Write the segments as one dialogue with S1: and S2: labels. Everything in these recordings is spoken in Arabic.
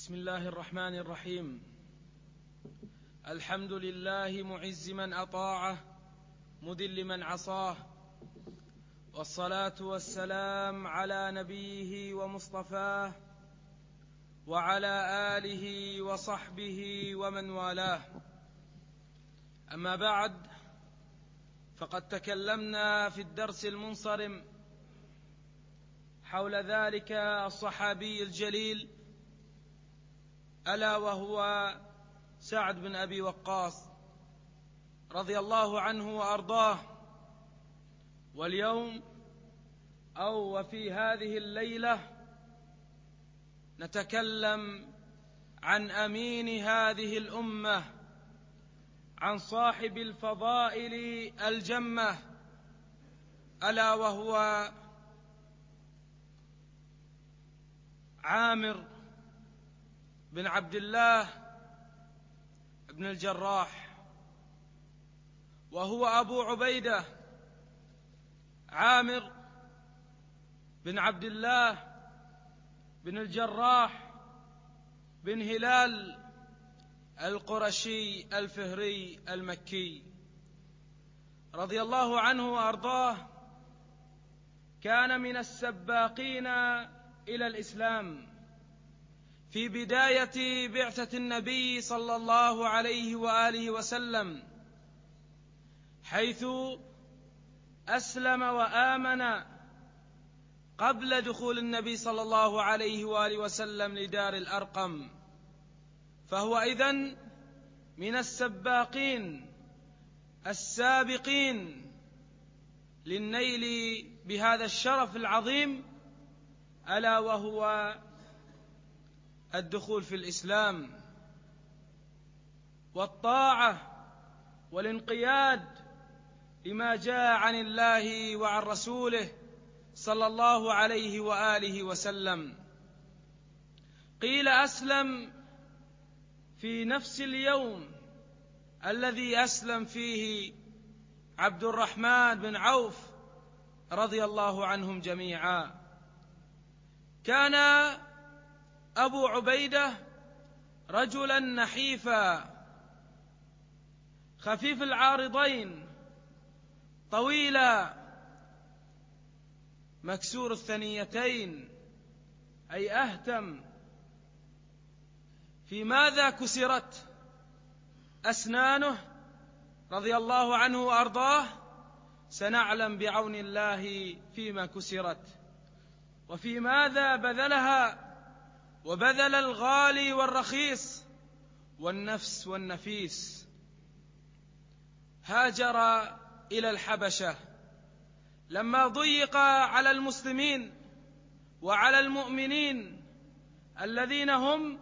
S1: بسم الله الرحمن الرحيم. الحمد لله معز من أطاعه مذل من عصاه، والصلاة والسلام على نبيه ومصطفاه وعلى آله وصحبه ومن والاه. أما بعد، فقد تكلمنا في الدرس المنصرم حول ذلك الصحابي الجليل، ألا وهو سعد بن أبي وقاص رضي الله عنه وأرضاه. واليوم وفي هذه الليلة نتكلم عن أمين هذه الأمة، عن صاحب الفضائل الجمة، ألا وهو عامر بن عبد الله بن الجراح، وهو أبو عبيدة عامر بن عبد الله بن الجراح بن هلال القرشي الفهري المكي رضي الله عنه وأرضاه. كان من السباقين إلى الإسلام في بداية بعثة النبي صلى الله عليه وآله وسلم، حيث أسلم وآمن قبل دخول النبي صلى الله عليه وآله وسلم لدار الأرقم، فهو إذن من السباقين السابقين للنيل بهذا الشرف العظيم، ألا وهو الدخول في الإسلام والطاعة والانقياد لما جاء عن الله وعن رسوله صلى الله عليه وآله وسلم. قيل أسلم في نفس اليوم الذي أسلم فيه عبد الرحمن بن عوف رضي الله عنهم جميعا. كان أبو عبيدة رجلا نحيفا خفيف العارضين طويلا مكسور الثنيتين، أي أهتم. في ماذا كسرت أسنانه رضي الله عنه وأرضاه؟ سنعلم بعون الله فيما كسرت وفي ماذا بذلها، وبذل الغالي والرخيص والنفس والنفيس. هاجر إلى الحبشة لما ضيق على المسلمين وعلى المؤمنين الذين هم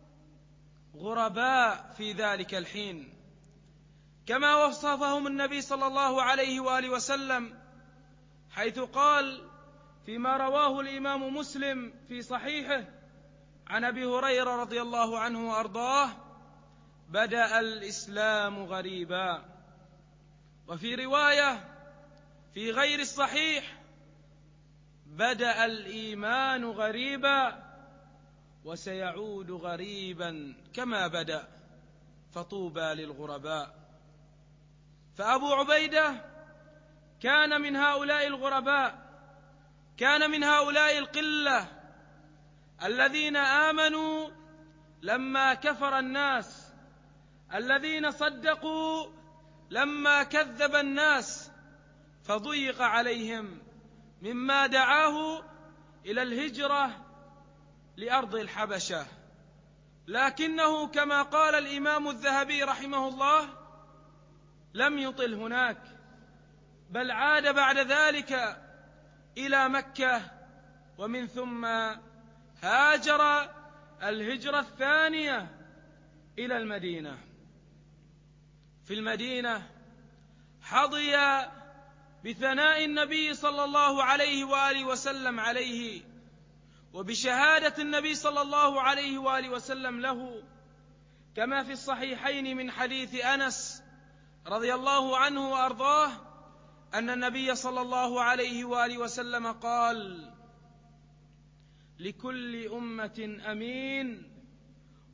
S1: غرباء في ذلك الحين، كما وصفهم النبي صلى الله عليه وآله وسلم، حيث قال فيما رواه الإمام مسلم في صحيحه عن أبي هريرة رضي الله عنه وأرضاه: بدأ الإسلام غريبا. وفي رواية في غير الصحيح: بدأ الإيمان غريبا وسيعود غريبا كما بدأ، فطوبى للغرباء. فأبو عبيدة كان من هؤلاء الغرباء، كان من هؤلاء القلة الذين آمنوا لما كفر الناس، الذين صدقوا لما كذب الناس، فضيق عليهم مما دعاه إلى الهجرة لأرض الحبشة. لكنه كما قال الإمام الذهبي رحمه الله لم يطل هناك، بل عاد بعد ذلك إلى مكة، ومن ثم هاجر الهجرة الثانية إلى المدينة. في المدينة حظي بثناء النبي صلى الله عليه وآله وسلم عليه، وبشهادة النبي صلى الله عليه وآله وسلم له، كما في الصحيحين من حديث أنس رضي الله عنه وأرضاه أن النبي صلى الله عليه وآله وسلم قال: لكل أمة أمين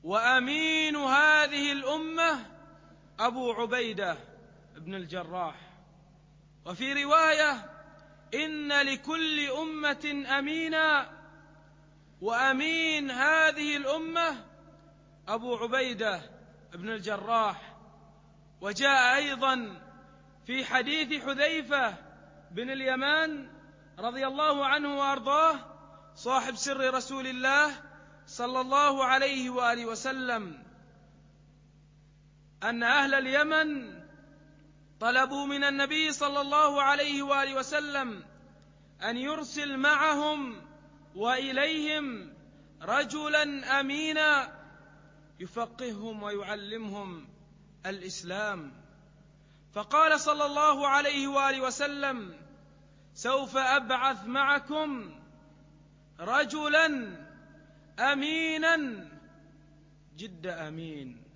S1: وأمين هذه الأمة أبو عبيدة بن الجراح. وفي رواية: إن لكل أمة أمينا، وأمين هذه الأمة أبو عبيدة بن الجراح. وجاء أيضا في حديث حذيفة بن اليمان رضي الله عنه وأرضاه صاحب سر رسول الله صلى الله عليه وآله وسلم أن أهل اليمن طلبوا من النبي صلى الله عليه وآله وسلم أن يرسل معهم وإليهم رجلا أمينا يفقههم ويعلمهم الإسلام. فقال صلى الله عليه وآله وسلم: سوف أبعث معكم رجلا أمينا جد أمين.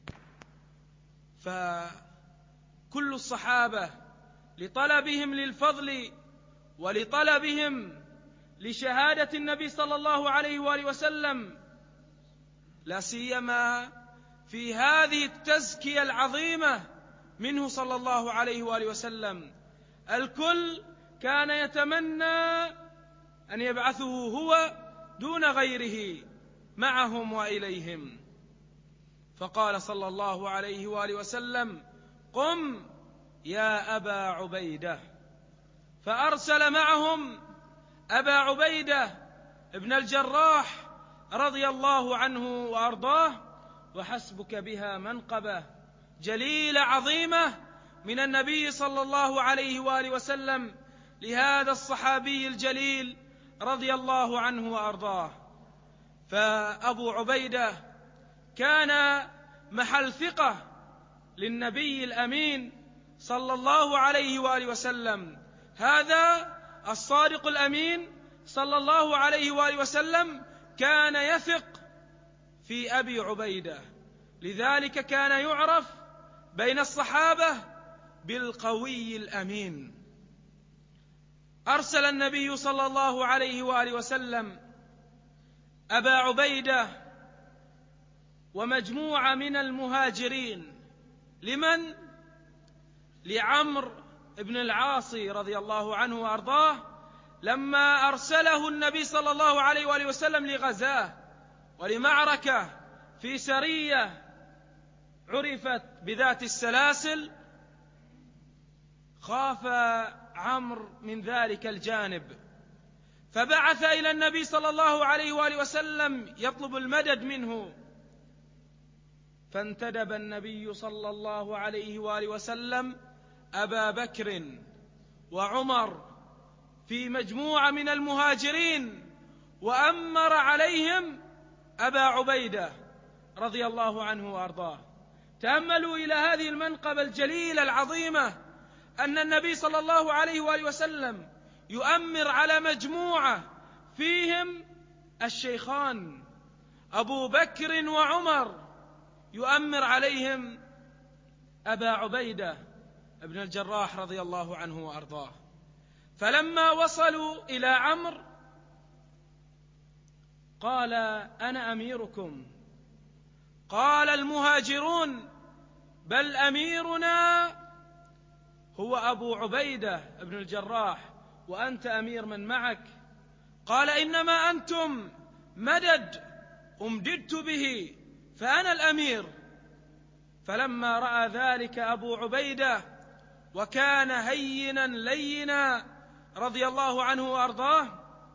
S1: فكل الصحابة لطلبهم للفضل ولطلبهم لشهادة النبي صلى الله عليه وآله وسلم، لا سيما في هذه التزكية العظيمة منه صلى الله عليه وآله وسلم، الكل كان يتمنى أن يبعثه هو دون غيره معهم وإليهم. فقال صلى الله عليه وآله وسلم: قم يا أبا عبيدة. فأرسل معهم أبا عبيدة ابن الجراح رضي الله عنه وأرضاه. وحسبك بها منقبة جليلة عظيمة من النبي صلى الله عليه وآله وسلم لهذا الصحابي الجليل رضي الله عنه وأرضاه. فأبو عبيدة كان محل ثقة للنبي الأمين صلى الله عليه وآله وسلم. هذا الصادق الأمين صلى الله عليه وآله وسلم كان يثق في أبي عبيدة، لذلك كان يعرف بين الصحابة بالقوي الأمين. أرسل النبي صلى الله عليه وآله وسلم أبا عبيدة ومجموعة من المهاجرين. لمن؟ لعمرو بن العاص رضي الله عنه وأرضاه، لما أرسله النبي صلى الله عليه وآله وسلم لغزاه ولمعركة في سرية عرفت بذات السلاسل، خاف عمرو من ذلك الجانب، فبعث إلى النبي صلى الله عليه وآله وسلم يطلب المدد منه. فانتدب النبي صلى الله عليه وآله وسلم أبا بكر وعمر في مجموعة من المهاجرين، وأمر عليهم أبا عبيدة رضي الله عنه وأرضاه. تأملوا إلى هذه المنقبة الجليلة العظيمة، أن النبي صلى الله عليه وآله وسلم يؤمر على مجموعة فيهم الشيخان أبو بكر وعمر، يؤمر عليهم أبا عبيدة ابن الجراح رضي الله عنه وأرضاه. فلما وصلوا إلى عمرو قال: أنا أميركم. قال المهاجرون: بل أميرنا هو أبو عبيدة ابن الجراح، وأنت أمير من معك. قال: إنما أنتم مدد أمددت به، فأنا الأمير. فلما رأى ذلك أبو عبيدة وكان هينا لينا رضي الله عنه وأرضاه،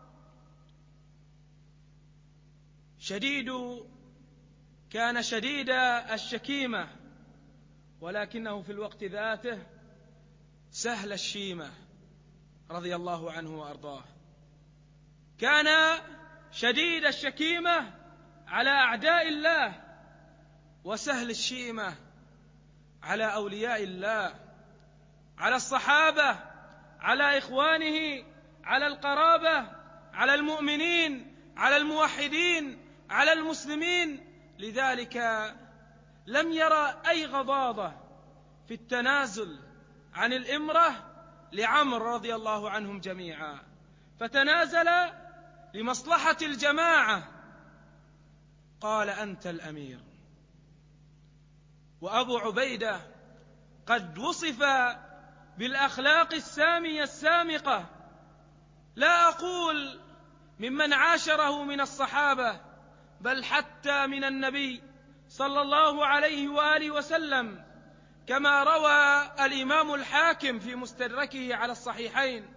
S1: كان شديد الشكيمة، ولكنه في الوقت ذاته سهل الشيمة رضي الله عنه وأرضاه. كان شديد الشكيمة على أعداء الله، وسهل الشيمة على أولياء الله، على الصحابة، على إخوانه، على القرابة، على المؤمنين، على الموحدين، على المسلمين. لذلك لم يرى أي غضاضة في التنازل عن الإمرة لعمرو رضي الله عنهم جميعا، فتنازل لمصلحة الجماعة. قال: أنت الأمير. وأبو عبيدة قد وصف بالأخلاق السامية السامقة، لا أقول ممن عاشره من الصحابة، بل حتى من النبي صلى الله عليه وآله وسلم، كما روى الإمام الحاكم في مستدركه على الصحيحين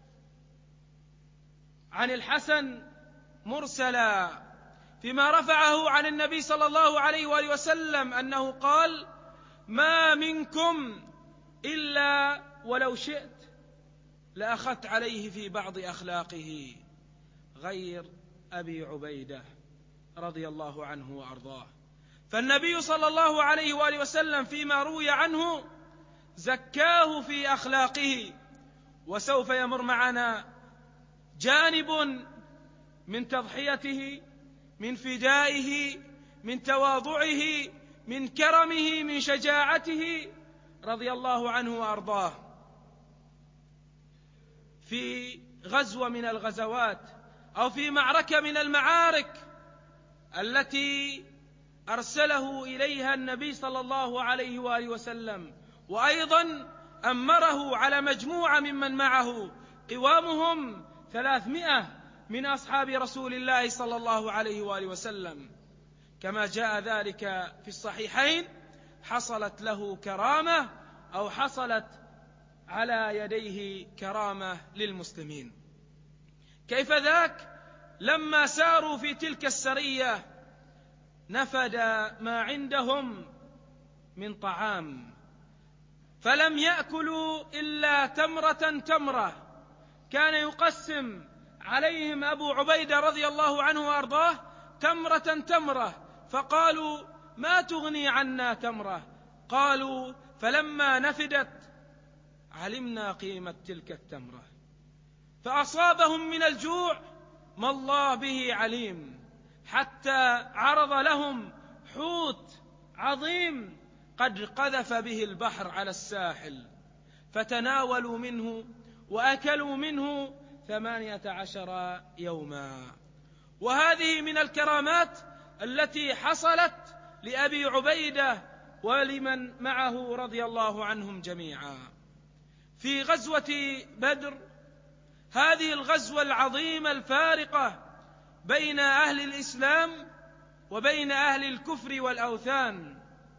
S1: عن الحسن مرسلا فيما رفعه عن النبي صلى الله عليه وآله وسلم أنه قال: ما منكم إلا ولو شئت لأخذت عليه في بعض أخلاقه، غير أبي عبيدة رضي الله عنه وأرضاه. فالنبي صلى الله عليه وآله وسلم فيما روي عنه زكاه في أخلاقه. وسوف يمر معنا جانب من تضحيته، من فدائه، من تواضعه، من كرمه، من شجاعته رضي الله عنه وأرضاه. في غزوة من الغزوات أو في معركة من المعارك التي أرسله إليها النبي صلى الله عليه وآله وسلم، وأيضا أمره على مجموعة ممن معه قوامهم 300 من أصحاب رسول الله صلى الله عليه وآله وسلم، كما جاء ذلك في الصحيحين، حصلت له كرامة أو حصلت على يديه كرامة للمسلمين. كيف ذاك؟ لما ساروا في تلك السرية نفد ما عندهم من طعام، فلم يأكلوا إلا تمرة تمرة. كان يقسم عليهم أبو عبيدة رضي الله عنه وأرضاه تمرة تمرة، فقالوا: ما تغني عنا تمرة؟ قالوا: فلما نفدت علمنا قيمة تلك التمرة، فأصابهم من الجوع ما الله به عليم، حتى عرض لهم حوت عظيم قد قذف به البحر على الساحل، فتناولوا منه وأكلوا منه 18 يوما. وهذه من الكرامات التي حصلت لأبي عبيدة ولمن معه رضي الله عنهم جميعا. في غزوة بدر، هذه الغزوة العظيمة الفارقة بين أهل الإسلام وبين أهل الكفر والأوثان،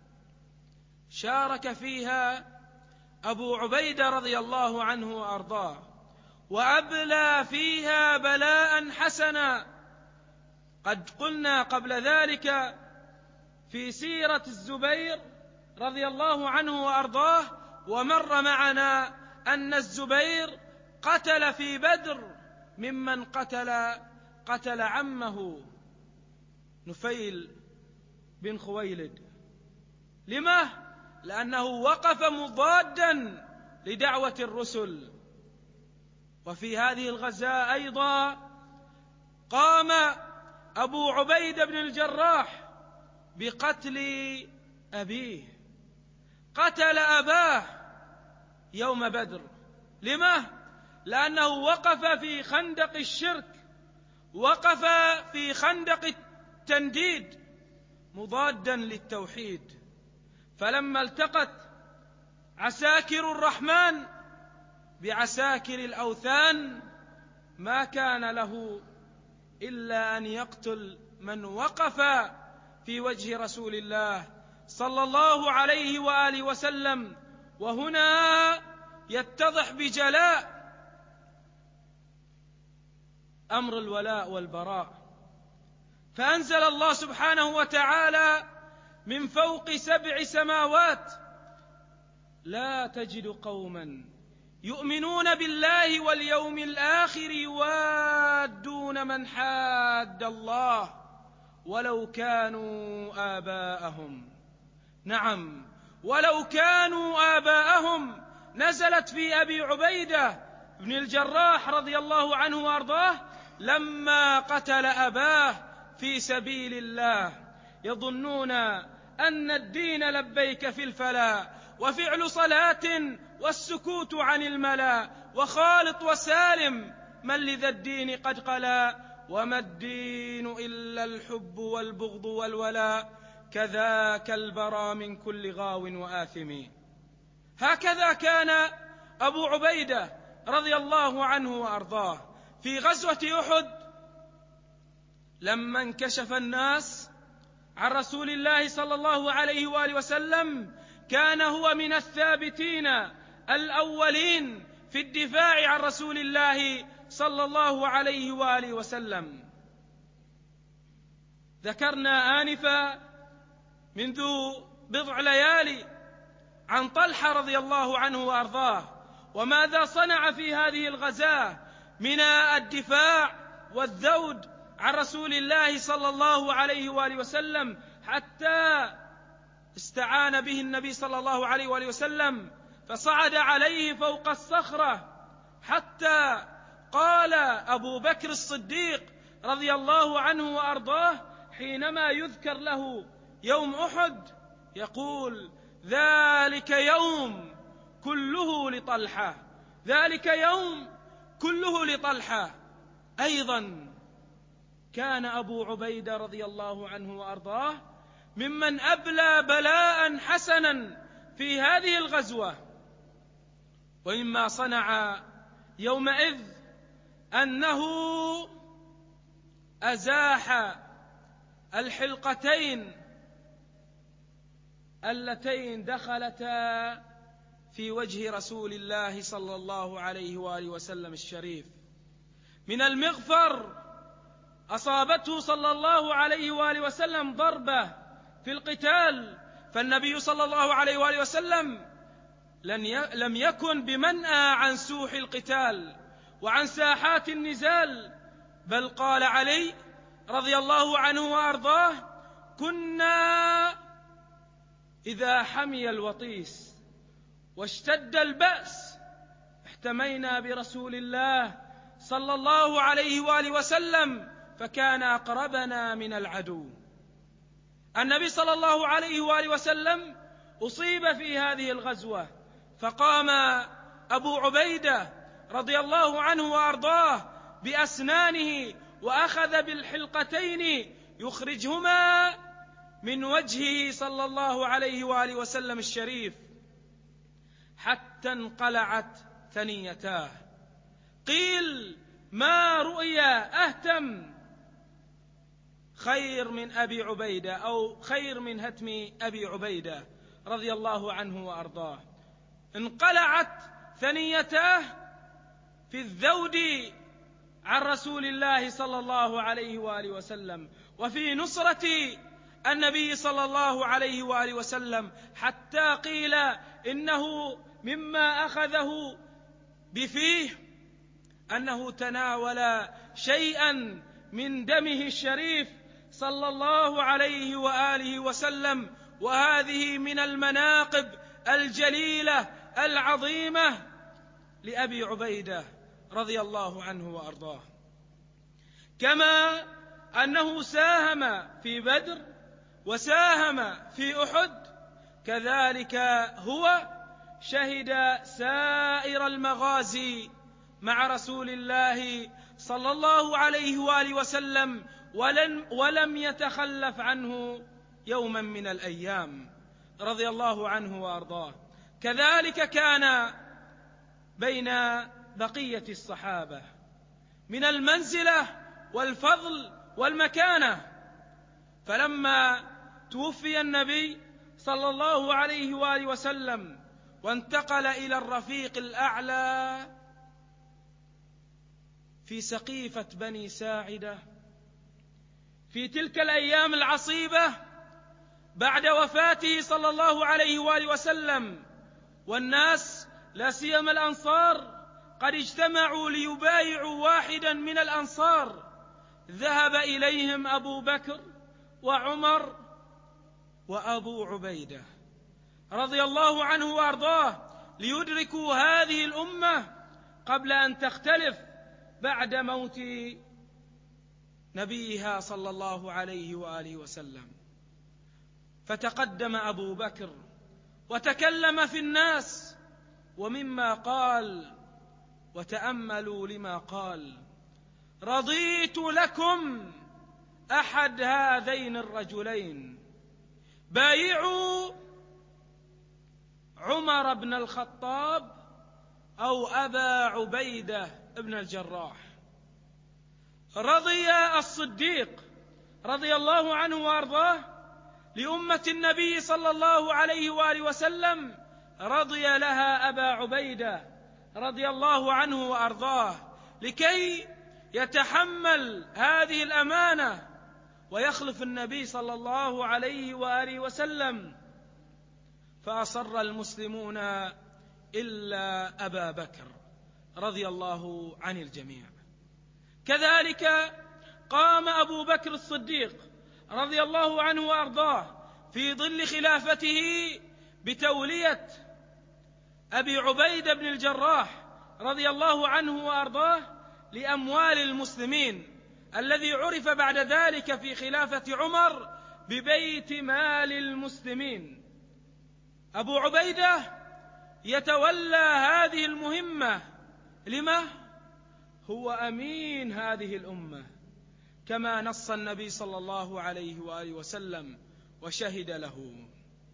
S1: شارك فيها أبو عبيدة رضي الله عنه وأرضاه، وأبلى فيها بلاء حسنا. قد قلنا قبل ذلك في سيرة الزبير رضي الله عنه وأرضاه، ومر معنا أن الزبير قتل في بدر ممن قتل عمه نفيل بن خويلد. لما؟ لأنه وقف مضادا لدعوة الرسل. وفي هذه الغزاة أيضا قام أبو عبيدة بن الجراح بقتل أبيه، قتل أباه يوم بدر. لما؟ لأنه وقف في خندق الشرك، وقف في خندق التنديد مضادا للتوحيد. فلما التقت عساكر الرحمن بعساكر الأوثان ما كان له إلا أن يقتل من وقف في وجه رسول الله صلى الله عليه وآله وسلم. وهنا يتضح بجلاء أمر الولاء والبراء. فأنزل الله سبحانه وتعالى من فوق 7 سماوات: لا تجد قوما يؤمنون بالله واليوم الآخر يوادون من حاد الله ولو كانوا آباءهم. نعم، ولو كانوا آباءهم. نزلت في أبي عبيدة بن الجراح رضي الله عنه وأرضاه لما قتل أباه في سبيل الله، يظنون أن الدين لبيك في الفلا، وفعل صلاة والسكوت عن الملا، وخالط وسالم من لذا الدين قد قلا، وما الدين إلا الحب والبغض والولاء كذاك البرى من كل غاو وآثم. هكذا كان أبو عبيدة رضي الله عنه وأرضاه في غزوة أحد، لما انكشف الناس عن رسول الله صلى الله عليه وآله وسلم كان هو من الثابتين الأولين في الدفاع عن رسول الله صلى الله عليه وآله وسلم. ذكرنا آنفا منذ بضع ليالي عن طلحة رضي الله عنه وأرضاه وماذا صنع في هذه الغزاة من الدفاع والذود عن رسول الله صلى الله عليه وآله وسلم، حتى استعان به النبي صلى الله عليه وآله وسلم فصعد عليه فوق الصخرة، حتى قال أبو بكر الصديق رضي الله عنه وأرضاه حينما يذكر له يوم أحد يقول: ذلك يوم كله لطلحة، ذلك يوم كله لطلحة. أيضا كان أبو عبيدة رضي الله عنه وأرضاه ممن أبلى بلاء حسنا في هذه الغزوة، ومما صنع يومئذ أنه أزاح الحلقتين اللتين دخلتا في وجه رسول الله صلى الله عليه وآله وسلم الشريف من المغفر. أصابته صلى الله عليه وآله وسلم ضربة في القتال، فالنبي صلى الله عليه وآله وسلم لم يكن بمنأى عن سوح القتال وعن ساحات النزال، بل قال علي رضي الله عنه وأرضاه: كنا إذا حمي الوطيس واشتد البأس احتمينا برسول الله صلى الله عليه وآله وسلم فكان أقربنا من العدو. النبي صلى الله عليه وآله وسلم أصيب في هذه الغزوة، فقام أبو عبيدة رضي الله عنه وأرضاه بأسنانه وأخذ بالحلقتين يخرجهما من وجهه صلى الله عليه وآله وسلم الشريف حتى انقلعت ثنيتاه. قيل: ما رؤيا أهتم خير من أبي عبيدة أو خير من هتم أبي عبيدة رضي الله عنه وأرضاه. انقلعت ثنيتاه في الذود عن رسول الله صلى الله عليه وآله وسلم وفي نصرة النبي صلى الله عليه وآله وسلم، حتى قيل إنه مما أخذه بفيه أنه تناول شيئا من دمه الشريف صلى الله عليه وآله وسلم، وهذه من المناقب الجليلة العظيمة لأبي عبيدة رضي الله عنه وأرضاه. كما أنه ساهم في بدر وساهم في أحد، كذلك هو شهد سائر المغازي مع رسول الله صلى الله عليه وآله وسلم ولم يتخلف عنه يوما من الأيام رضي الله عنه وأرضاه. كذلك كان بين بقية الصحابة من المنزلة والفضل والمكانة، فلما توفي النبي صلى الله عليه وآله وسلم وانتقل إلى الرفيق الأعلى في سقيفة بني ساعدة في تلك الأيام العصيبة بعد وفاته صلى الله عليه وآله وسلم، والناس لا سيما الأنصار قد اجتمعوا ليبايعوا واحدا من الأنصار، ذهب إليهم أبو بكر وعمر وأبو عبيدة رضي الله عنه وأرضاه ليدركوا هذه الأمة قبل أن تختلف بعد موت نبيها صلى الله عليه وآله وسلم. فتقدم أبو بكر وتكلم في الناس، ومما قال وتأملوا لما رضيت لكم أحد هذين الرجلين، بايعوا عمر بن الخطاب أو أبا عبيدة بن الجراح. رضي الصديق رضي الله عنه وأرضاه لأمة النبي صلى الله عليه وآله وسلم، رضي لها أبا عبيدة رضي الله عنه وأرضاه لكي يتحمل هذه الأمانة ويخلف النبي صلى الله عليه وآله وسلم، فأصر المسلمون إلا أبا بكر رضي الله عن الجميع. كذلك قام أبو بكر الصديق رضي الله عنه وأرضاه في ظل خلافته بتولية أبي عبيدة بن الجراح رضي الله عنه وأرضاه لأموال المسلمين، الذي عرف بعد ذلك في خلافة عمر ببيت مال المسلمين. أبو عبيدة يتولى هذه المهمة، لما؟ هو أمين هذه الأمة كما نص النبي صلى الله عليه وآله وسلم وشهد له.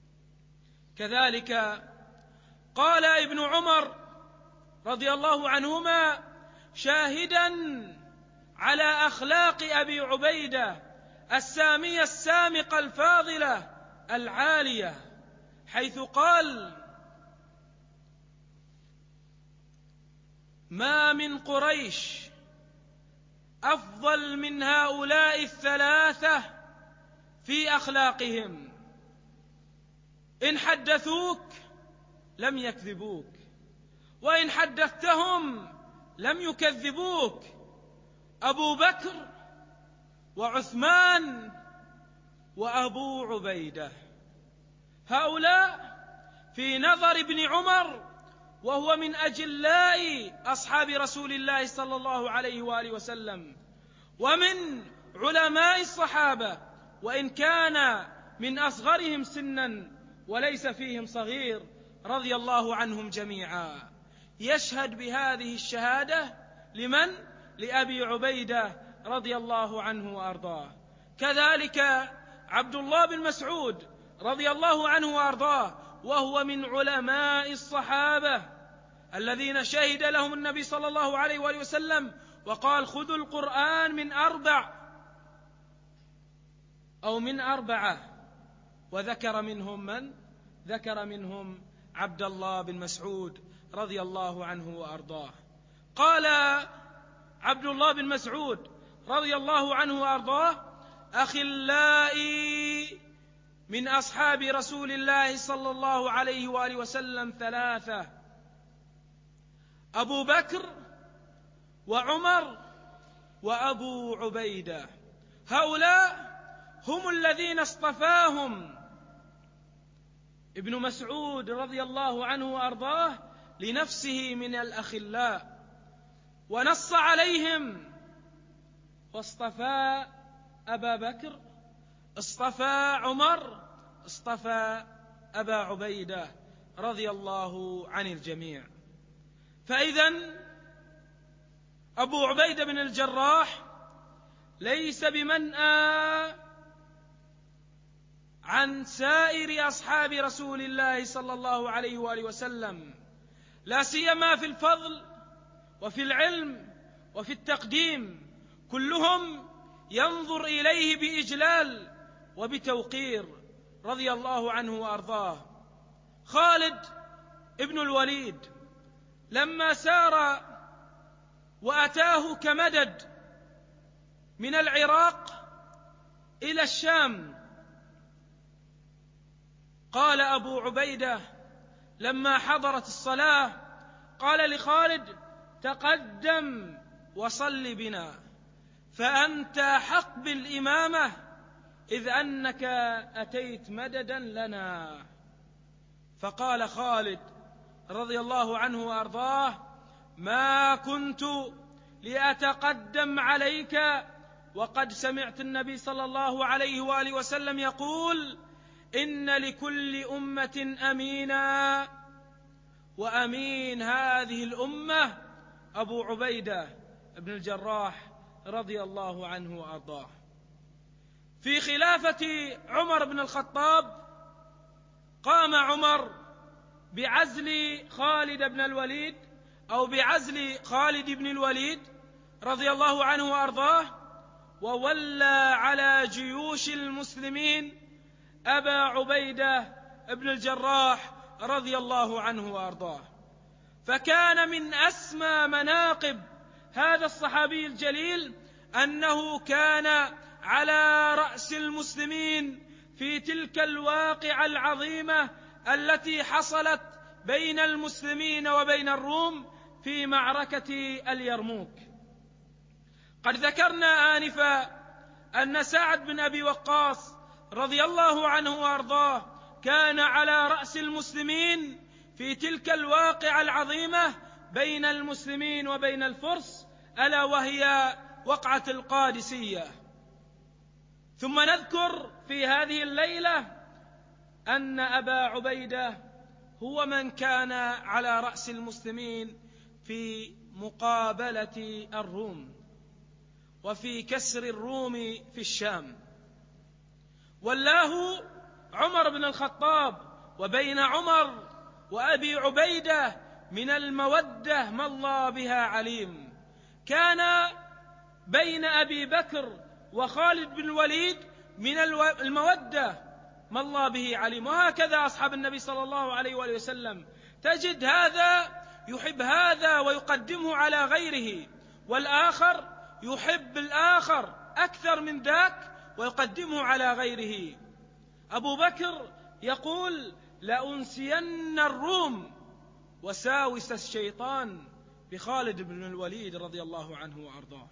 S1: كذلك قال ابن عمر رضي الله عنهما شاهدا على أخلاق أبي عبيدة السامية السامقة الفاضلة العالية، حيث قال: ما من قريش أفضل من هؤلاء الثلاثة في أخلاقهم، إن حدثوك لم يكذبوك، وإن حدثتهم لم يكذبوك. أبو بكر وعثمان وأبو عبيدة، هؤلاء في نظر ابن عمر وهو من أجلاء أصحاب رسول الله صلى الله عليه وآله وسلم ومن علماء الصحابة، وإن كان من أصغرهم سنا وليس فيهم صغير، رضي الله عنهم جميعا. يشهد بهذه الشهادة لمن؟ لأبي عبيدة رضي الله عنه وأرضاه. كذلك عبد الله بن مسعود رضي الله عنه وأرضاه، وهو من علماء الصحابة الذين شهد لهم النبي صلى الله عليه وآله وسلم وقال: خذوا القرآن من 4 أو من 4، وذكر منهم من؟ ذكر منهم عبد الله بن مسعود رضي الله عنه وأرضاه. قال عبد الله بن مسعود رضي الله عنه وأرضاه: أخلائي من أصحاب رسول الله صلى الله عليه وآله وسلم 3: أبو بكر وعمر وأبو عبيدة. هؤلاء هم الذين اصطفاهم ابن مسعود رضي الله عنه وأرضاه لنفسه من الأخلاء، ونص عليهم، واصطفى أبا بكر، اصطفى عمر، اصطفى أبا عبيدة رضي الله عن الجميع. فإذن أبو عبيدة بن الجراح ليس بمنأى عن سائر أصحاب رسول الله صلى الله عليه وآله وسلم، لا سيما في الفضل وفي العلم وفي التقديم، كلهم ينظر إليه بإجلال وبتوقير رضي الله عنه وأرضاه. خالد ابن الوليد لما سار وأتاه كمدد من العراق إلى الشام، قال أبو عبيدة لما حضرت الصلاة، قال لخالد: تقدم وصل بنا، فأنت حق بالإمامة إذ أنك أتيت مددا لنا. فقال خالد رضي الله عنه وأرضاه: ما كنت لأتقدم عليك وقد سمعت النبي صلى الله عليه وآله وسلم يقول: إن لكل أمة أمينا، وأمين هذه الأمة أبو عبيدة بن الجراح رضي الله عنه وأرضاه. في خلافة عمر بن الخطاب قام عمر بعزل خالد بن الوليد أو بعزل خالد بن الوليد رضي الله عنه وأرضاه، وولى على جيوش المسلمين أبا عبيدة بن الجراح رضي الله عنه وأرضاه. فكان من أسمى مناقب هذا الصحابي الجليل أنه كان على رأس المسلمين في تلك الواقعة العظيمة التي حصلت بين المسلمين وبين الروم في معركة اليرموك. قد ذكرنا آنفا أن سعد بن أبي وقاص رضي الله عنه وأرضاه كان على رأس المسلمين في تلك الواقعة العظيمة بين المسلمين وبين الفرس، ألا وهي وقعة القادسية. ثم نذكر في هذه الليلة أن أبا عبيدة هو من كان على رأس المسلمين في مقابلة الروم وفي كسر الروم في الشام. ولاه عمر بن الخطاب، وبين عمر وأبي عبيدة من المودة ما الله بها عليم. كان بين أبي بكر وخالد بن الوليد من المودة ما الله به عليم. وهكذا أصحاب النبي صلى الله عليه وآله وسلم، تجد هذا يحب هذا ويقدمه على غيره، والآخر يحب الآخر أكثر من ذاك ويقدمه على غيره. أبو بكر يقول: لأنسين الروم وساوس الشيطان بخالد بن الوليد رضي الله عنه وأرضاه.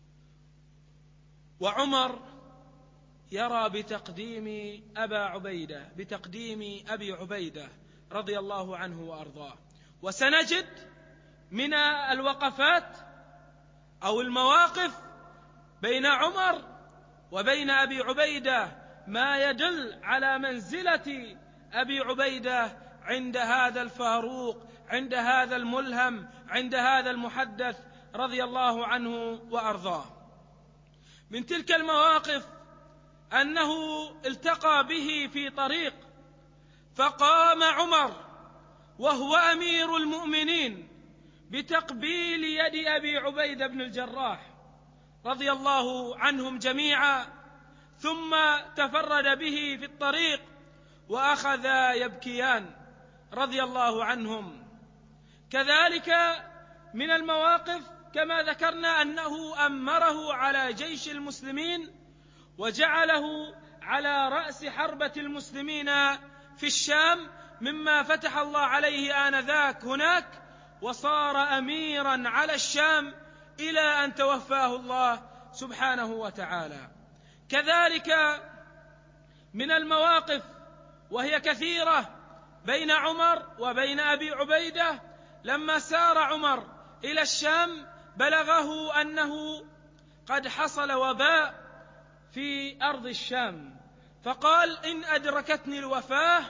S1: وعمر يرى بتقديم أبي عبيدة رضي الله عنه وأرضاه. وسنجد من الوقفات أو المواقف بين عمر وبين أبي عبيدة ما يدل على منزلة أبي عبيدة عند هذا الفاروق، عند هذا الملهم، عند هذا المحدث رضي الله عنه وأرضاه. من تلك المواقف أنه التقى به في طريق، فقام عمر وهو أمير المؤمنين بتقبيل يد أبي عبيدة بن الجراح رضي الله عنهم جميعا، ثم تفرد به في الطريق وأخذا يبكيان رضي الله عنهم. كذلك من المواقف كما ذكرنا أنه أمره على جيش المسلمين وجعله على رأس حربة المسلمين في الشام، مما فتح الله عليه آنذاك هناك، وصار أميرا على الشام إلى أن توفاه الله سبحانه وتعالى. كذلك من المواقف وهي كثيرة بين عمر وبين أبي عبيدة، لما سار عمر إلى الشام بلغه أنه قد حصل وباء في أرض الشام، فقال: إن أدركتني الوفاة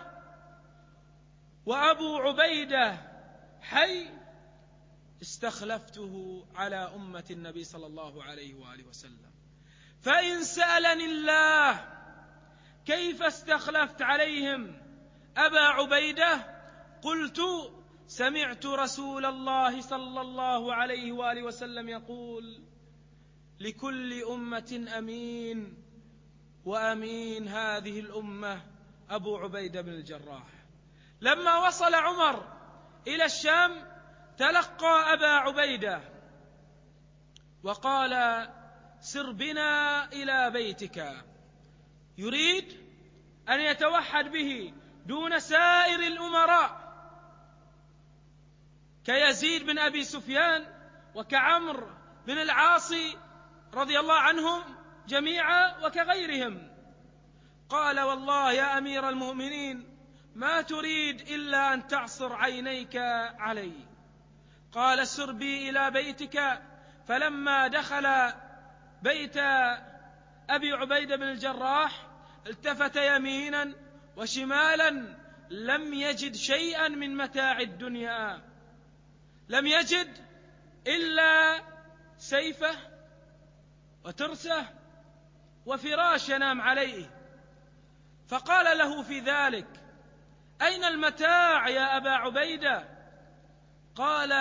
S1: وأبو عبيدة حي استخلفته على أمة النبي صلى الله عليه وآله وسلم، فإن سألني الله كيف استخلفت عليهم أبا عبيدة قلت: سمعت رسول الله صلى الله عليه وآله وسلم يقول: لكل أمة أمين، وأمين هذه الأمة أبو عبيدة بن الجراح. لما وصل عمر إلى الشام تلقى أبا عبيدة وقال: سر بنا إلى بيتك. يريد أن يتوحد به دون سائر الأمراء كيزيد بن أبي سفيان وكعمر بن العاص رضي الله عنهم جميعا وكغيرهم. قال: والله يا أمير المؤمنين ما تريد إلا أن تعصر عينيك علي. قال: سر بي إلى بيتك. فلما دخل بيت أبي عبيدة بن الجراح التفت يمينا وشمالا، لم يجد شيئا من متاع الدنيا، لم يجد إلا سيفه وترسه وفراش ينام عليه. فقال له في ذلك: أين المتاع يا أبا عبيدة؟ قال: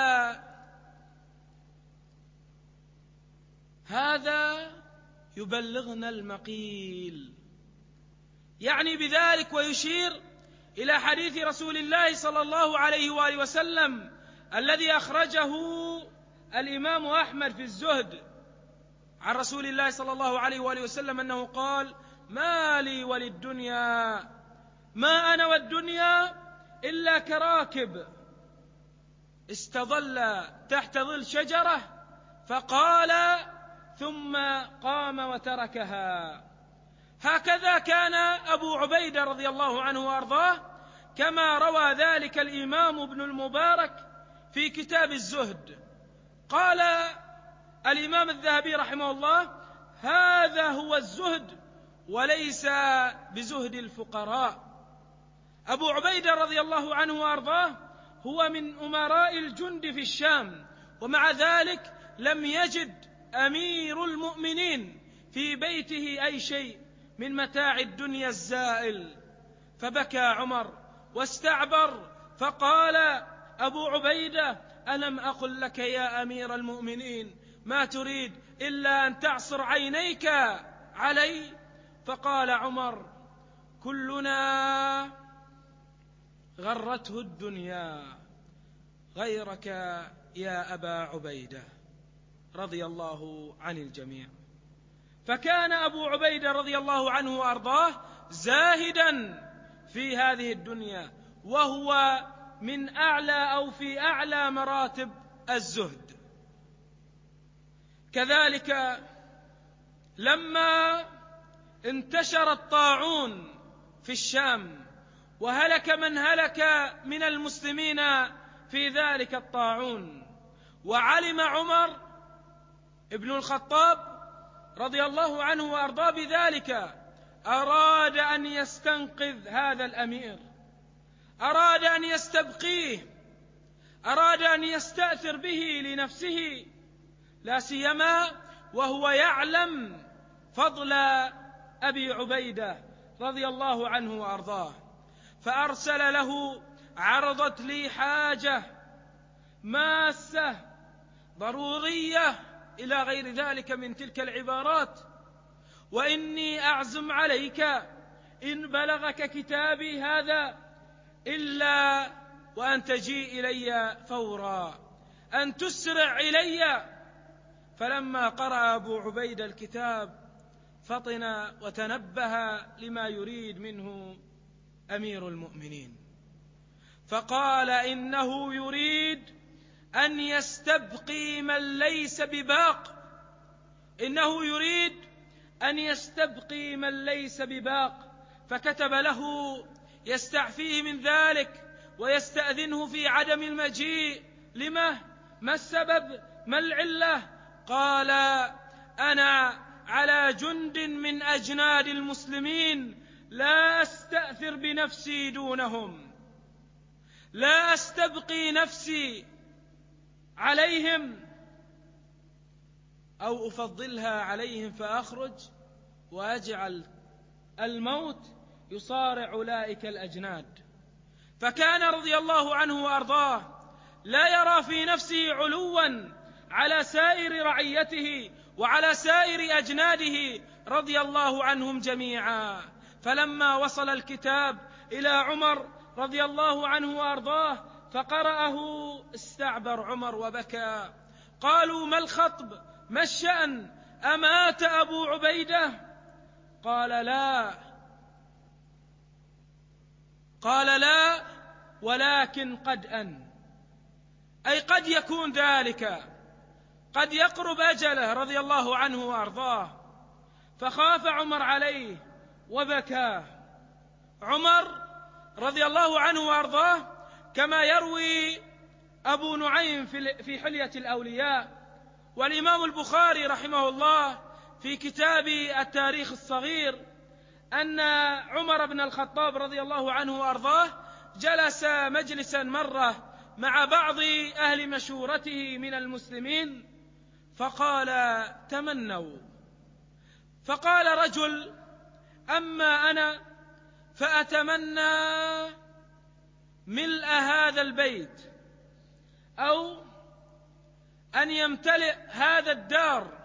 S1: هذا يبلغنا المقيل، يعني بذلك ويشير إلى حديث رسول الله صلى الله عليه وآله وسلم الذي أخرجه الإمام أحمد في الزهد عن رسول الله صلى الله عليه وآله وسلم أنه قال: ما لي وللدنيا، ما أنا والدنيا إلا كراكب استظل تحت ظل شجرة فقال ثم قام وتركها. هكذا كان أبو عبيدة رضي الله عنه وأرضاه، كما روى ذلك الإمام ابن المبارك في كتاب الزهد. قال الإمام الذهبي رحمه الله: هذا هو الزهد وليس بزهد الفقراء. أبو عبيدة رضي الله عنه وأرضاه هو من أمراء الجند في الشام، ومع ذلك لم يجد أمير المؤمنين في بيته أي شيء من متاع الدنيا الزائل، فبكى عمر واستعبر، فقال أبو عبيدة: ألم أقل لك يا أمير المؤمنين ما تريد إلا أن تعصر عينيك علي؟ فقال عمر: كلنا غرته الدنيا غيرك يا أبا عبيدة، رضي الله عن الجميع. فكان أبو عبيدة رضي الله عنه وأرضاه زاهدا في هذه الدنيا، وهو من أعلى أو في أعلى مراتب الزهد. كذلك لما انتشر الطاعون في الشام وهلك من هلك من المسلمين في ذلك الطاعون، وعلم عمر ابن الخطاب رضي الله عنه وأرضاه بذلك، أراد أن يستنقذ هذا الأمير، أراد أن يستبقيه، أراد أن يستأثر به لنفسه، لا سيما وهو يعلم فضل أبي عبيدة رضي الله عنه وأرضاه. فأرسل له: عرضت لي حاجة ماسة ضرورية إلى غير ذلك من تلك العبارات، وإني أعزم عليك إن بلغك كتابي هذا إلا وأن تجيء إلي فورا، أن تسرع إلي. فلما قرأ أبو عبيدة الكتاب فطن وتنبه لما يريد منه أمير المؤمنين، فقال: إنه يريد أن يستبقي من ليس بباق، إنه يريد أن يستبقي من ليس بباق. فكتب له يستعفيه من ذلك ويستأذنه في عدم المجيء. لما؟ ما السبب؟ ما العلة؟ قال: أنا على جند من أجناد المسلمين لا أستأثر بنفسي دونهم، لا أستبقي نفسي عليهم أو أفضلها عليهم فأخرج وأجعل الموت يصارع أولئك الأجناد. فكان رضي الله عنه وأرضاه لا يرى في نفسه علوا على سائر رعيته وعلى سائر أجناده رضي الله عنهم جميعا. فلما وصل الكتاب إلى عمر رضي الله عنه وأرضاه فقرأه استعبر عمر وبكى. قالوا: ما الخطب؟ ما الشأن؟ أمات أبو عبيدة؟ قال: لا، ولكن قد أي قد يكون ذلك، قد يقرب أجله رضي الله عنه وأرضاه. فخاف عمر عليه وبكى. عمر رضي الله عنه وأرضاه كما يروي أبو نعيم في حلية الأولياء، والإمام البخاري رحمه الله في كتاب التاريخ الصغير، أن عمر بن الخطاب رضي الله عنه وأرضاه جلس مجلسا مرة مع بعض أهل مشورته من المسلمين، فقال: تمنوا فقال رجل: أما أنا فأتمنى ملء هذا البيت، أو أن يمتلئ هذا الدار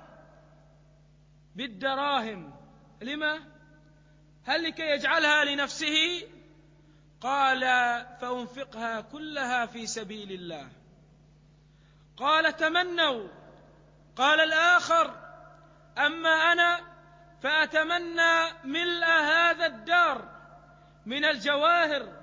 S1: بالدراهم. لما؟ هل لكي يجعلها لنفسه؟ قال: فأنفقها كلها في سبيل الله. قال: تمنوا. قال الآخر: أما أنا فأتمنى ملء هذا الدار من الجواهر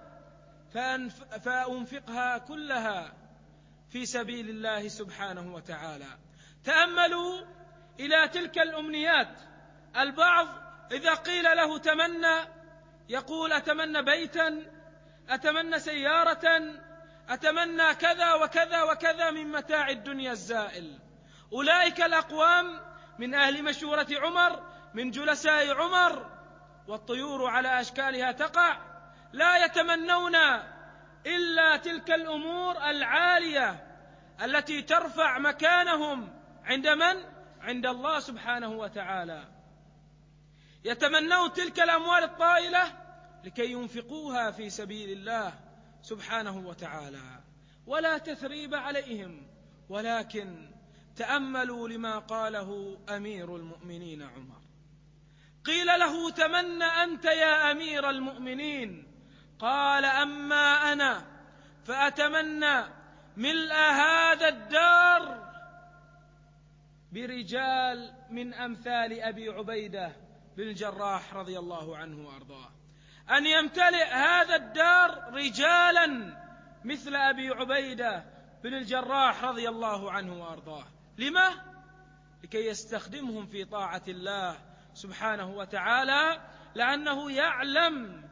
S1: فأنفقها كلها في سبيل الله سبحانه وتعالى. تأملوا إلى تلك الأمنيات. البعض إذا قيل له تمنى يقول: أتمنى بيتا، أتمنى سيارة، أتمنى كذا وكذا وكذا من متاع الدنيا الزائل. أولئك الأقوام من أهل مشورة عمر، من جلساء عمر، والطيور على أشكالها تقع، لا يتمنون إلا تلك الأمور العالية التي ترفع مكانهم عند من؟ عند الله سبحانه وتعالى. يتمنون تلك الأموال الطائلة لكي ينفقوها في سبيل الله سبحانه وتعالى، ولا تثريب عليهم. ولكن تأملوا لما قاله أمير المؤمنين عمر. قيل له: تمنى أنت يا أمير المؤمنين. قال: أما أنا فأتمنى ملء هذا الدار برجال من أمثال أبي عبيدة بن الجراح رضي الله عنه وأرضاه، أن يمتلئ هذا الدار رجالا مثل أبي عبيدة بن الجراح رضي الله عنه وأرضاه. لما؟ لكي يستخدمهم في طاعة الله سبحانه وتعالى، لأنه يعلم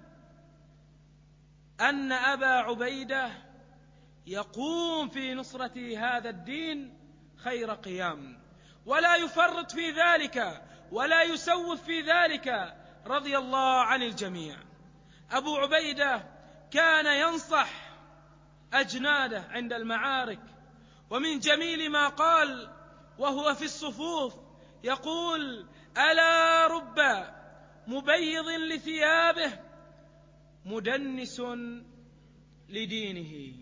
S1: أن أبا عبيدة يقوم في نصرة هذا الدين خير قيام، ولا يفرط في ذلك ولا يسوف في ذلك رضي الله عن الجميع. أبو عبيدة كان ينصح أجناده عند المعارك، ومن جميل ما قال وهو في الصفوف يقول: ألا رب مبيض لثيابه مدنس لدينه.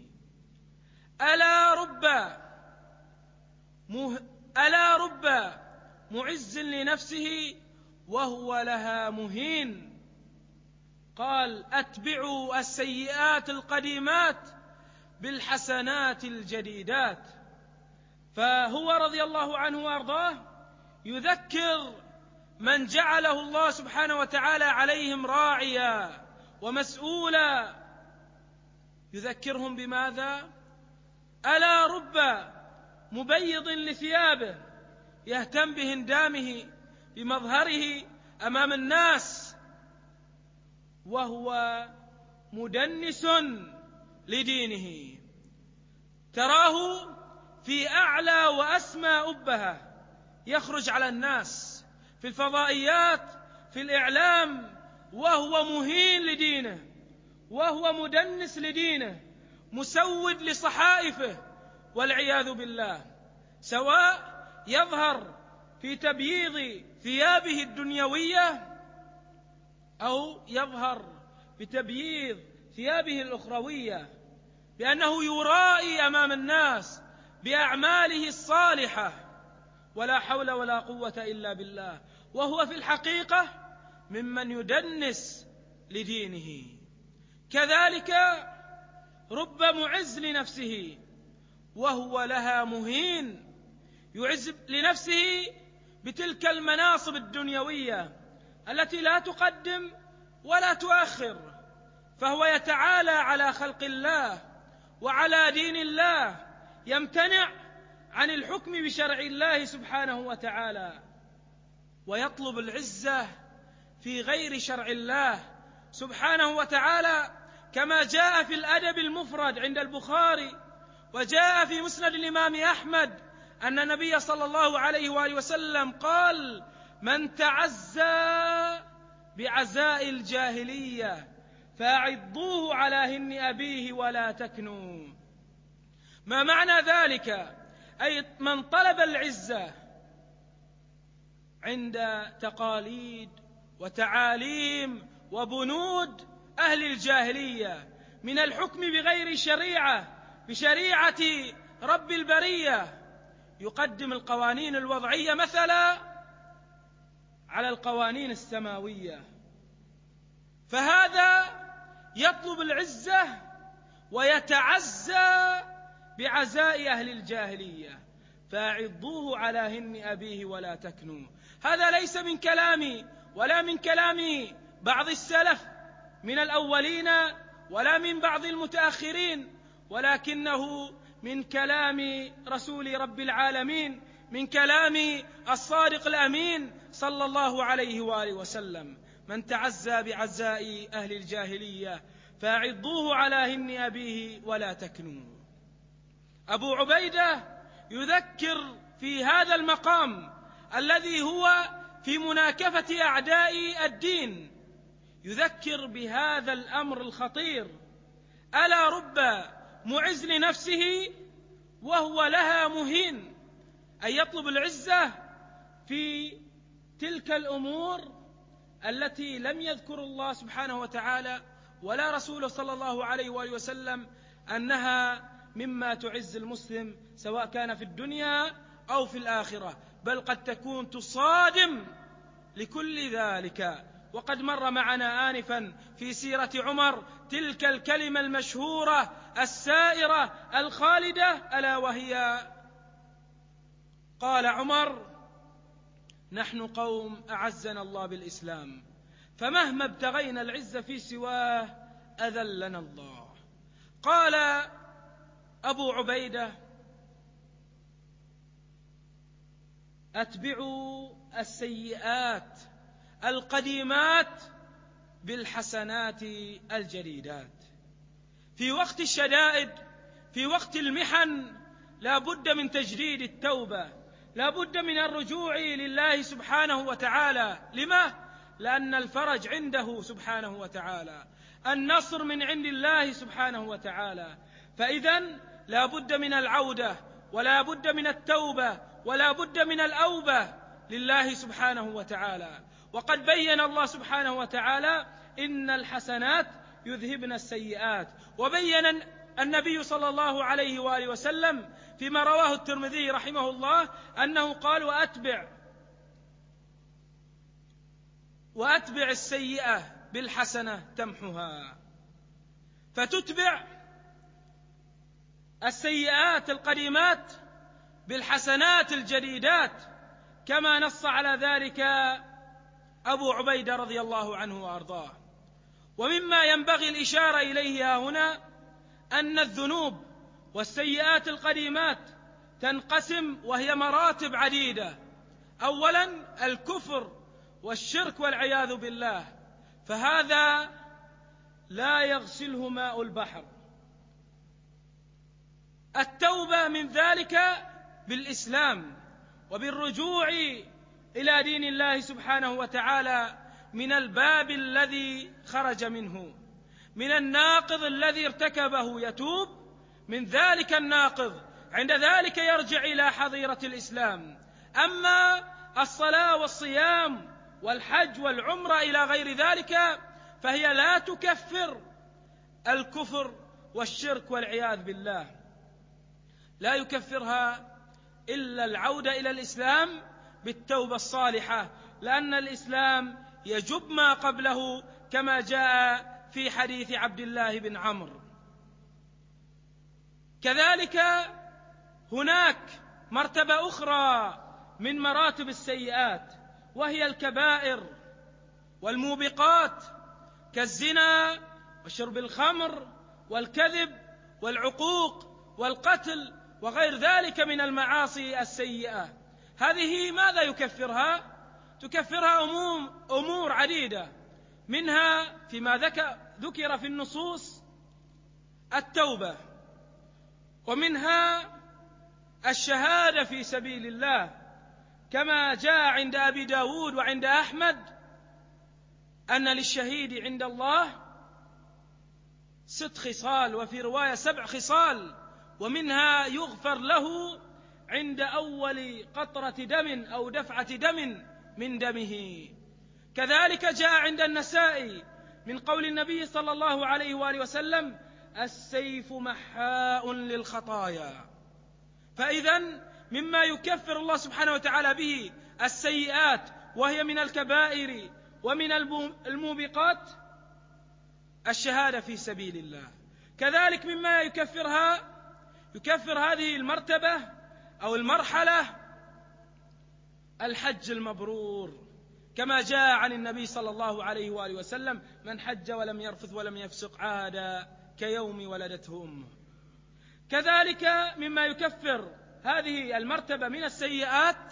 S1: ألا رب معز لنفسه وهو لها مهين. قال: أتبعوا السيئات القديمات بالحسنات الجديدات. فهو رضي الله عنه وارضاه يذكر من جعله الله سبحانه وتعالى عليهم راعيا ومسؤولا، يذكرهم بماذا؟ ألا رب مبيض لثيابه، يهتم بهندامه بمظهره أمام الناس، وهو مدنس لدينه. تراه في أعلى وأسمى أبهة يخرج على الناس في الفضائيات في الإعلام وهو مهين لدينه، وهو مدنس لدينه، مسود لصحائفه والعياذ بالله، سواء يظهر في تبييض ثيابه الدنيوية أو يظهر بتبييض ثيابه الأخروية، بأنه يرائي أمام الناس بأعماله الصالحة، ولا حول ولا قوة إلا بالله، وهو في الحقيقة ممن يدنس لدينه. كذلك رب معز لنفسه وهو لها مهين، يعز لنفسه بتلك المناصب الدنيوية التي لا تقدم ولا تؤخر، فهو يتعالى على خلق الله وعلى دين الله، يمتنع عن الحكم بشرع الله سبحانه وتعالى، ويطلب العزة في غير شرع الله سبحانه وتعالى، كما جاء في الأدب المفرد عند البخاري، وجاء في مسند الإمام أحمد أن النبي صلى الله عليه وآله وسلم قال: من تعزى بعزاء الجاهلية فأعضوه على هن أبيه ولا تكنوا. ما معنى ذلك؟ أي من طلب العزة عند تقاليد وتعاليم وبنود أهل الجاهلية من الحكم بغير شريعة بشريعة رب البرية، يقدم القوانين الوضعية مثلا على القوانين السماوية. فهذا يطلب العزة ويتعزى بعزاء أهل الجاهلية، فأعضوه على هن أبيه ولا تكنوا. هذا ليس من كلامي ولا من كلام بعض السلف من الأولين ولا من بعض المتأخرين، ولكنه من كلام رسول رب العالمين، من كلام الصادق الأمين صلى الله عليه وآله وسلم: من تعزى بعزاء أهل الجاهلية فأعضوه على هن أبيه ولا تكنوا. أبو عبيدة يذكر في هذا المقام الذي هو في مناكفة أعداء الدين، يذكر بهذا الأمر الخطير: ألا رب معز لنفسه وهو لها مهين. أن يطلب العزة في تلك الأمور التي لم يذكر الله سبحانه وتعالى ولا رسوله صلى الله عليه وآله وسلم أنها مما تعز المسلم سواء كان في الدنيا أو في الآخرة، بل قد تكون تصادم لكل ذلك. وقد مر معنا آنفا في سيرة عمر تلك الكلمة المشهورة السائرة الخالدة، ألا وهي: قال عمر: نحن قوم أعزنا الله بالإسلام، فمهما ابتغينا العزة في سواه أذلنا الله. قال أبو عبيدة: أتبعوا السيئات القديمات بالحسنات الجديدات. في وقت الشدائد، في وقت المحن، لا بد من تجديد التوبة، لا بد من الرجوع لله سبحانه وتعالى. لما؟ لأن الفرج عنده سبحانه وتعالى، النصر من عند الله سبحانه وتعالى. فإذن لا بد من العودة، ولا بد من التوبة، ولا بد من الأوبة لله سبحانه وتعالى. وقد بين الله سبحانه وتعالى: إن الحسنات يذهبن السيئات. وبين النبي صلى الله عليه وآله وسلم فيما رواه الترمذي رحمه الله أنه قال: وأتبع السيئة بالحسنة تمحها. فتتبع السيئات القديمات بالحسنات الجديدات، كما نص على ذلك أبو عبيدة رضي الله عنه وأرضاه. ومما ينبغي الإشارة إليه هنا أن الذنوب والسيئات القديمات تنقسم وهي مراتب عديدة. أولا الكفر والشرك والعياذ بالله، فهذا لا يغسله ماء البحر. التوبة من ذلك بالإسلام وبالرجوع إلى دين الله سبحانه وتعالى من الباب الذي خرج منه، من الناقض الذي ارتكبه يتوب من ذلك الناقض، عند ذلك يرجع إلى حظيرة الإسلام. أما الصلاة والصيام والحج والعمرة إلى غير ذلك فهي لا تكفر الكفر والشرك والعياذ بالله، لا يكفرها إلا العودة إلى الإسلام بالتوبة الصالحة، لأن الإسلام يجب ما قبله كما جاء في حديث عبد الله بن عمرو. كذلك هناك مرتبة أخرى من مراتب السيئات، وهي الكبائر والموبقات كالزنا وشرب الخمر والكذب والعقوق والقتل وغير ذلك من المعاصي السيئة. هذه ماذا يكفرها؟ تكفرها أمور عديدة، منها فيما ذكر في النصوص التوبة، ومنها الشهادة في سبيل الله، كما جاء عند أبي داود وعند أحمد أن للشهيد عند الله 6 خصال، وفي رواية 7 خصال، ومنها يغفر له عند أول قطرة دم أو دفعة دم من دمه. كذلك جاء عند النسائي من قول النبي صلى الله عليه وآله وسلم: السيف محاء للخطايا. فإذا مما يكفر الله سبحانه وتعالى به السيئات وهي من الكبائر ومن الموبقات الشهادة في سبيل الله. كذلك مما يكفر هذه المرتبة أو المرحلة الحج المبرور، كما جاء عن النبي صلى الله عليه وآله وسلم: من حج ولم يرفث ولم يفسق عاد كيوم ولدته أمه. كذلك مما يكفر هذه المرتبة من السيئات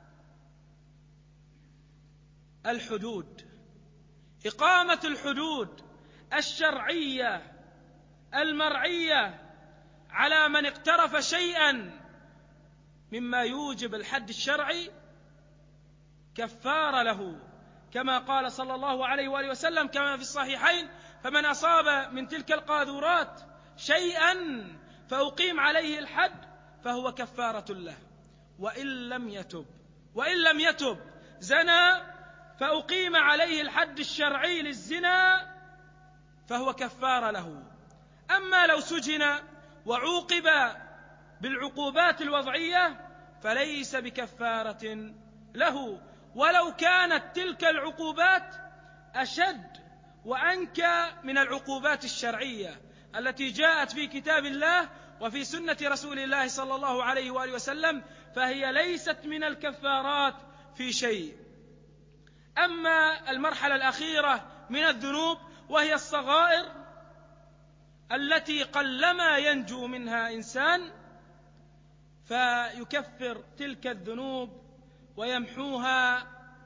S1: الحدود، إقامة الحدود الشرعية المرعية على من اقترف شيئا مما يوجب الحد الشرعي كفار له، كما قال صلى الله عليه وآله وسلم كما في الصحيحين: فمن أصاب من تلك القاذورات شيئا فأقيم عليه الحد فهو كفارة له، وإن لم يتب زنى فأقيم عليه الحد الشرعي للزنا فهو كفارة له. أما لو سجن وعوقب بالعقوبات الوضعية فليس بكفارة له، ولو كانت تلك العقوبات أشد وأنكى من العقوبات الشرعية التي جاءت في كتاب الله وفي سنة رسول الله صلى الله عليه وآله وسلم، فهي ليست من الكفارات في شيء. أما المرحلة الأخيرة من الذنوب وهي الصغائر التي قلما ينجو منها إنسان، فيكفر تلك الذنوب ويمحوها.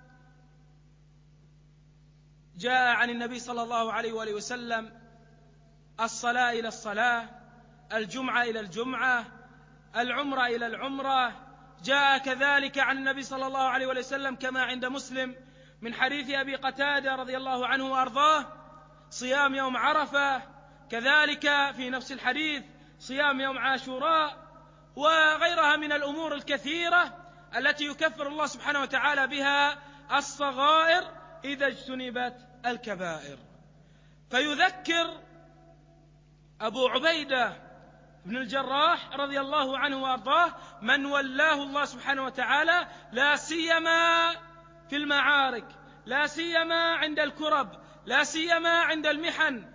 S1: جاء عن النبي صلى الله عليه وآله وسلم: الصلاة إلى الصلاة، الجمعة إلى الجمعة، العمرة إلى العمرة. جاء كذلك عن النبي صلى الله عليه وآله وسلم كما عند مسلم من حديث أبي قتادة رضي الله عنه وأرضاه: صيام يوم عرفة. كذلك في نفس الحديث صيام يوم عاشوراء، وغيرها من الأمور الكثيرة التي يكفر الله سبحانه وتعالى بها الصغائر إذا اجتنبت الكبائر. فيذكر أبو عبيدة بن الجراح رضي الله عنه وأرضاه من ولاه الله سبحانه وتعالى، لا سيما في المعارك، لا سيما عند الكرب، لا سيما عند المحن،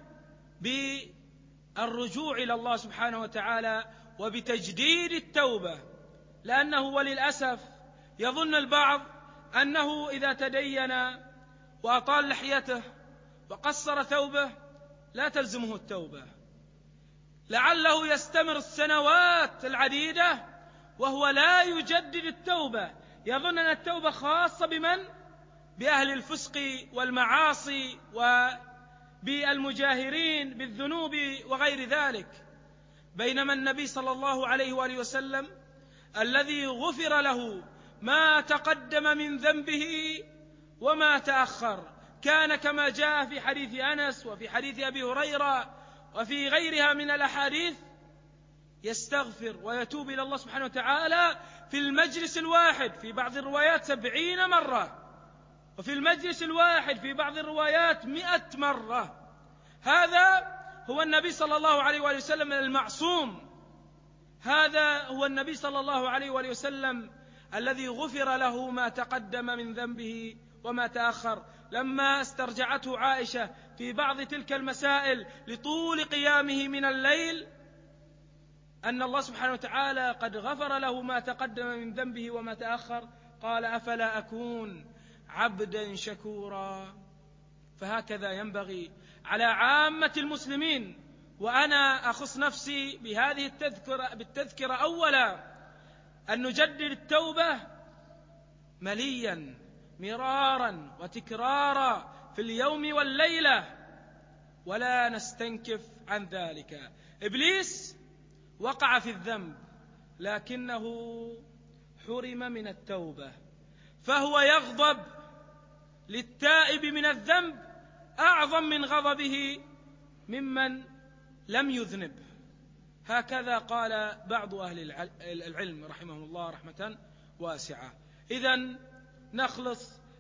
S1: بالرجوع إلى الله سبحانه وتعالى وبتجديد التوبة. لأنه وللأسف يظن البعض أنه إذا تدين وأطال لحيته وقصر ثوبه لا تلزمه التوبة، لعله يستمر السنوات العديدة وهو لا يجدد التوبة، يظن أن التوبة خاصة بأهل الفسق والمعاصي وبالمجاهرين بالذنوب وغير ذلك. بينما النبي صلى الله عليه وآله وسلم الذي غفر له ما تقدم من ذنبه وما تأخر كان كما جاء في حديث أنس وفي حديث أبي هريرة وفي غيرها من الأحاديث يستغفر ويتوب إلى الله سبحانه وتعالى في المجلس الواحد، في بعض الروايات 70 مرة، وفي المجلس الواحد في بعض الروايات 100 مرة. هذا هو النبي صلى الله عليه وآله وسلم المعصوم، هذا هو النبي صلى الله عليه وآله وسلم الذي غفر له ما تقدم من ذنبه وما تأخر. لما استرجعته عائشة في بعض تلك المسائل لطول قيامه من الليل أن الله سبحانه وتعالى قد غفر له ما تقدم من ذنبه وما تأخر، قال: أفلا أكون عبدا شكورا. فهكذا ينبغي على عامة المسلمين، وأنا أخص نفسي بهذه بالتذكرة أولا، أن نجدد التوبة مليا مرارا وتكرارا في اليوم والليلة ولا نستنكف عن ذلك. إبليس وقع في الذنب لكنه حرم من التوبة، فهو يغضب للتائب من الذنب أعظم من غضبه ممن لم يذنب. هكذا قال بعض أهل العلم رحمهم الله رحمة واسعة. إذن نخلص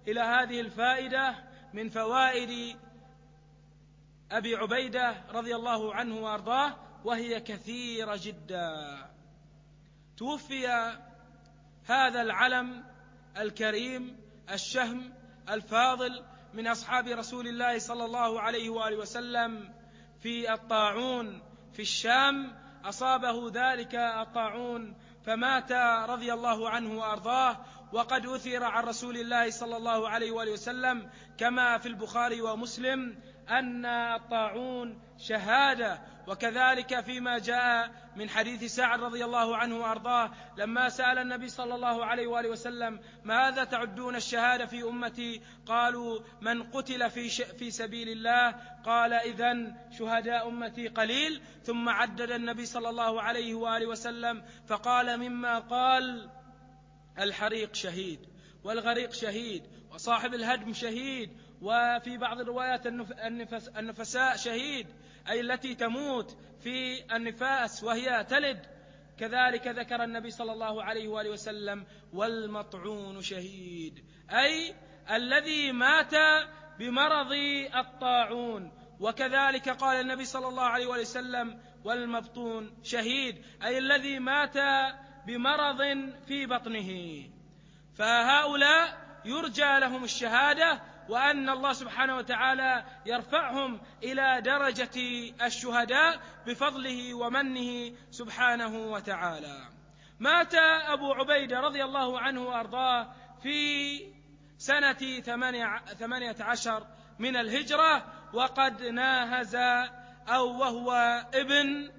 S1: إلى هذه الفائدة من فوائد أبي عبيدة رضي الله عنه وأرضاه، وهي كثيرة جدا. توفي هذا العلم الكريم الشهم الفاضل من أصحاب رسول الله صلى الله عليه وآله وسلم في الطاعون في الشام. أصابه ذلك الطاعون فمات رضي الله عنه وأرضاه، وقد أثر عن رسول الله صلى الله عليه وآله وسلم كما في البخاري ومسلم أن الطاعون شهادة. وكذلك فيما جاء من حديث سعد رضي الله عنه وأرضاه لما سأل النبي صلى الله عليه وآله وسلم: ماذا تعدون الشهادة في أمتي؟ قالوا: من قتل في سبيل الله. قال: إذن شهداء أمتي قليل. ثم عدد النبي صلى الله عليه وآله وسلم فقال مما قال: الحريق شهيد، والغريق شهيد، وصاحب الهدم شهيد، وفي بعض الروايات النفساء شهيد، أي التي تموت في النفاس وهي تلد. كذلك ذكر النبي صلى الله عليه وآله وسلم: والمطعون شهيد، أي الذي مات بمرض الطاعون. وكذلك قال النبي صلى الله عليه وآله وسلم: والمبطون شهيد، أي الذي مات بمرض في بطنه. فهؤلاء يرجى لهم الشهادة، وأن الله سبحانه وتعالى يرفعهم إلى درجة الشهداء بفضله ومنه سبحانه وتعالى. مات أبو عبيدة رضي الله عنه وأرضاه في سنة 18 من الهجرة، وقد ناهز وهو ابن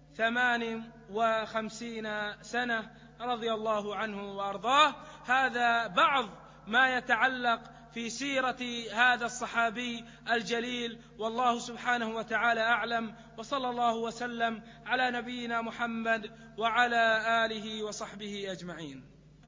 S1: 58 سنة رضي الله عنه وأرضاه. هذا بعض ما يتعلق في سيرة هذا الصحابي الجليل، والله سبحانه وتعالى أعلم، وصلى الله وسلم على نبينا محمد وعلى آله وصحبه أجمعين.